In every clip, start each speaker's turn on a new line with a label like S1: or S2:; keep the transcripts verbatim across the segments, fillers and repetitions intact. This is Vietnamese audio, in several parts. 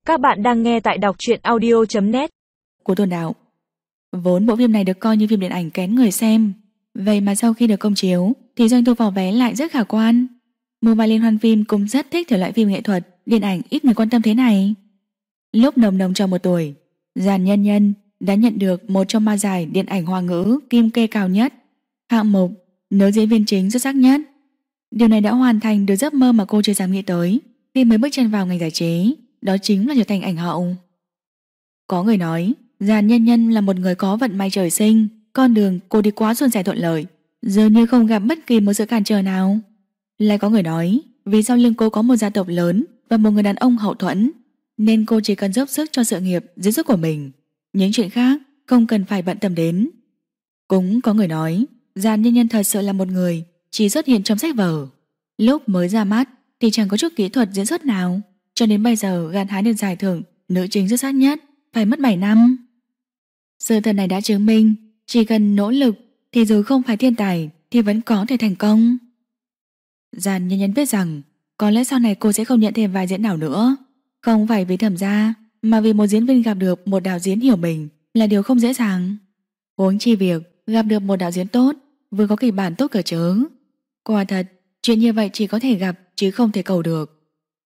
S1: Các bạn đang nghe tại đọc truyện audio chấm net
S2: của Tôn Đạo. Vốn bộ phim này được coi như phim điện ảnh kén người xem, vậy mà sau khi được công chiếu thì doanh thu vào vé lại rất khả quan. Một vài liên hoan phim cũng rất thích thể loại phim nghệ thuật, điện ảnh ít người quan tâm thế này. Lúc Nồng Nồng tròn một tuổi, Giàn Nhân Nhân đã nhận được một trong ba giải điện ảnh Hoa ngữ Kim Kê cao nhất, hạng mục nữ diễn viên chính xuất sắc nhất. Điều này đã hoàn thành được giấc mơ mà cô chưa dám nghĩ tới khi mới bước chân vào ngành giải trí, đó chính là trở thành ảnh hậu. Có người nói Giàn Nhân Nhân là một người có vận may trời sinh, con đường cô đi quá suôn sẻ thuận lợi, dường như không gặp bất kỳ một sự cản trở nào. Lại có người nói vì sau lưng cô có một gia tộc lớn và một người đàn ông hậu thuẫn, nên cô chỉ cần dốc sức cho sự nghiệp diễn xuất của mình, những chuyện khác không cần phải bận tâm đến. Cũng có người nói Giàn Nhân Nhân thật sự là một người chỉ xuất hiện trong sách vở, lúc mới ra mắt thì chẳng có chút kỹ thuật diễn xuất nào, cho đến bây giờ gặt hái được giải thưởng nữ chính xuất sắc nhất phải mất bảy năm. Sự thật này đã chứng minh chỉ cần nỗ lực thì dù không phải thiên tài thì vẫn có thể thành công. Giàn Nhân Nhân biết rằng có lẽ sau này cô sẽ không nhận thêm vai diễn nào nữa, không phải vì thẩm gia, mà vì một diễn viên gặp được một đạo diễn hiểu mình là điều không dễ dàng. Huống chi việc gặp được một đạo diễn tốt, vừa có kịch bản tốt cơ chớ. Quả thật, chuyện như vậy chỉ có thể gặp chứ không thể cầu được.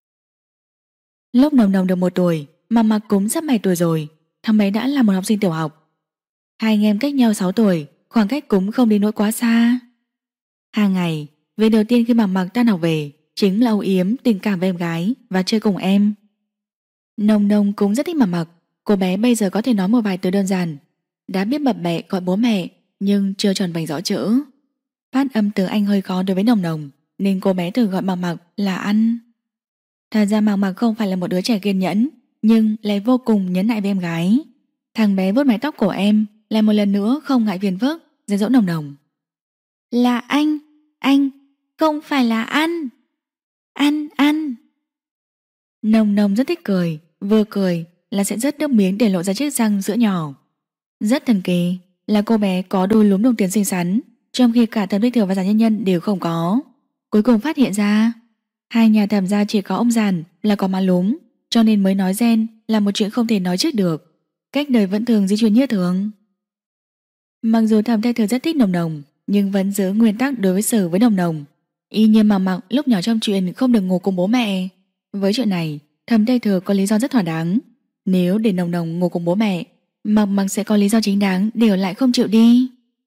S2: Lúc Nồng Nồng được một tuổi, mà Mặc cũng sắp bảy tuổi rồi, thằng bé đã là một học sinh tiểu học. Hai anh em cách nhau sáu tuổi, khoảng cách cũng không đến nỗi quá xa. Hàng ngày, việc đầu tiên khi mà Mặc tan học về chính là âu yếm tình cảm với em gái và chơi cùng em. Nồng Nồng cũng rất thích mà Mặc. Cô bé bây giờ có thể nói một vài từ đơn giản, đã biết bập bẹ gọi bố mẹ nhưng chưa tròn vành rõ chữ. Phát âm từ Anh hơi khó đối với Nồng Nồng, nên cô bé thường gọi Mặc Mặc là ăn. Thật ra Mặc Mặc không phải là một đứa trẻ kiên nhẫn, nhưng lại vô cùng nhẫn nại với em gái. Thằng bé vuốt mái tóc của em, lại một lần nữa không ngại phiền phức dạy dỗ Nồng Nồng. Là anh, anh, không phải là ăn. Ăn, ăn. Nồng Nồng rất thích cười, vừa cười là sẽ rớt nước miếng để lộ ra chiếc răng sữa nhỏ. Rất thần kỳ là cô bé có đôi lúm đồng tiền xinh xắn, trong khi cả Thẩm Tích Thừa và Giàn Nhân Nhân đều không có. Cuối cùng phát hiện ra hai nhà Thẩm gia chỉ có ông Giàn là có má lúm, cho nên mới nói gen là một chuyện không thể nói trước được. Cách đời vẫn thường di chuyển như thường. Mặc dù Thẩm Tích Thừa rất thích Nồng Nồng, nhưng vẫn giữ nguyên tắc đối với xử với Nồng Nồng, y như Mặc Mặc lúc nhỏ trong chuyện không được ngủ cùng bố mẹ. Với chuyện này, Thẩm Tích Thừa có lý do rất thỏa đáng. Nếu để Nồng Nồng ngủ cùng bố mẹ, Mặc Mặc sẽ có lý do chính đáng để ở lại không chịu đi.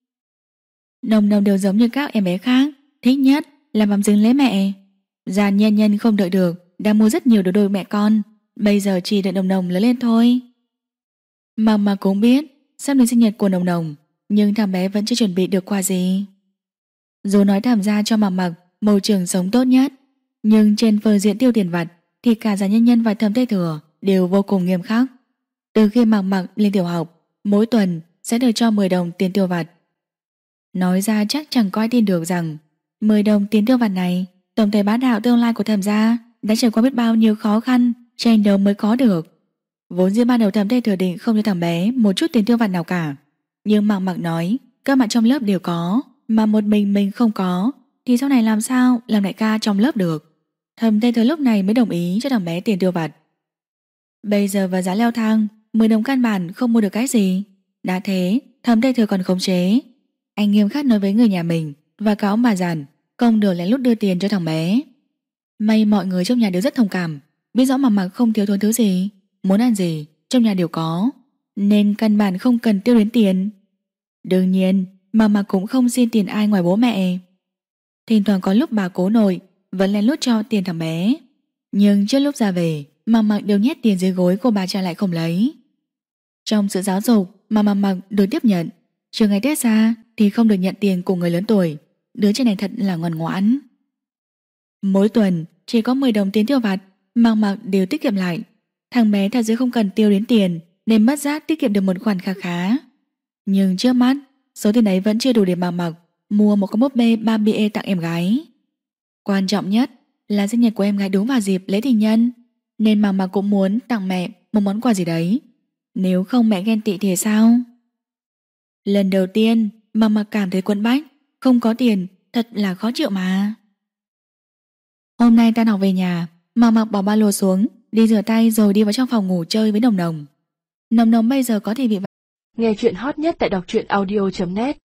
S2: Nồng Nồng đều giống như các em bé khác, thích nhất là bám dính lấy mẹ. Giàn Nhân Nhân không đợi được, đang mua rất nhiều đồ đôi mẹ con, bây giờ chỉ đợi Nồng Nồng lớn lên thôi. Mặc Mặc cũng biết sắp đến sinh nhật của Nồng Nồng, nhưng thằng bé vẫn chưa chuẩn bị được quà gì. Dù nói Thẩm gia cho Mặc Mặc môi trường sống tốt nhất, nhưng trên phương diện tiêu tiền vặt thì cả Giàn Nhân Nhân và Thẩm Tích Thừa đều vô cùng nghiêm khắc. Từ khi Mặc Mặc lên tiểu học, mỗi tuần sẽ được cho mười đồng tiền tiêu vặt. Nói ra chắc chẳng có ai tin được rằng mười đồng tiền tiêu vặt này, tổng thể bá đạo tương lai của Thẩm gia đã trải qua biết bao nhiêu khó khăn tranh đấu mới có được. Vốn dĩ ban đầu Thẩm Tích Thừa định không cho thằng bé một chút tiền tiêu vặt nào cả, nhưng Mặc Mặc nói các bạn trong lớp đều có, mà một mình mình không có, thì sau này làm sao làm đại ca trong lớp được. Thẩm Tích Thừa lúc này mới đồng ý cho thằng bé tiền tiêu vặt. Bây giờ và giá leo thang, mười đồng căn bản không mua được cái gì. Đã thế, Thẩm Tích Thừa còn khống chế. Anh nghiêm khắc nói với người nhà mình và cả ông bà Giàn không được lén lút đưa tiền cho thằng bé. May mọi người trong nhà đều rất thông cảm, biết rõ Mặc Mặc không thiếu thốn thứ gì, muốn ăn gì trong nhà đều có, nên căn bản không cần tiêu đến tiền. Đương nhiên Mặc Mặc cũng không xin tiền ai ngoài bố mẹ. Thỉnh thoảng có lúc bà cố nội vẫn lén lút cho tiền thằng bé, nhưng trước lúc ra về Mặc Mặc đều nhét tiền dưới gối của bà cha lại không lấy. Trong sự giáo dục mà Mặc Mặc được tiếp nhận, trừ ngày Tết ra thì không được nhận tiền của người lớn tuổi. Đứa trẻ này thật là ngoan ngoãn. Mỗi tuần chỉ có mười đồng tiền tiêu vặt, Mặc Mặc đều tiết kiệm lại. Thằng bé thật sự không cần tiêu đến tiền, nên mất giác tiết kiệm được một khoản khá khá. Nhưng trước mắt, số tiền ấy vẫn chưa đủ để Mặc Mặc mua một con búp bê Barbie tặng em gái. Quan trọng nhất là sinh nhật của em gái đúng vào dịp lễ tình nhân, nên Mặc Mặc cũng muốn tặng mẹ một món quà gì đấy. Nếu không mẹ ghen tị thì sao? Lần đầu tiên Mặc Mặc cảm thấy quẫn bách, không có tiền thật là khó chịu mà. Hôm nay tan học về nhà, Mặc Mặc bỏ ba lô xuống đi rửa tay rồi đi vào trong phòng ngủ chơi với Nồng Nồng. Nồng Nồng bây giờ có thể bị
S1: Nghe chuyện hot nhất tại đọc truyện audio chấm net.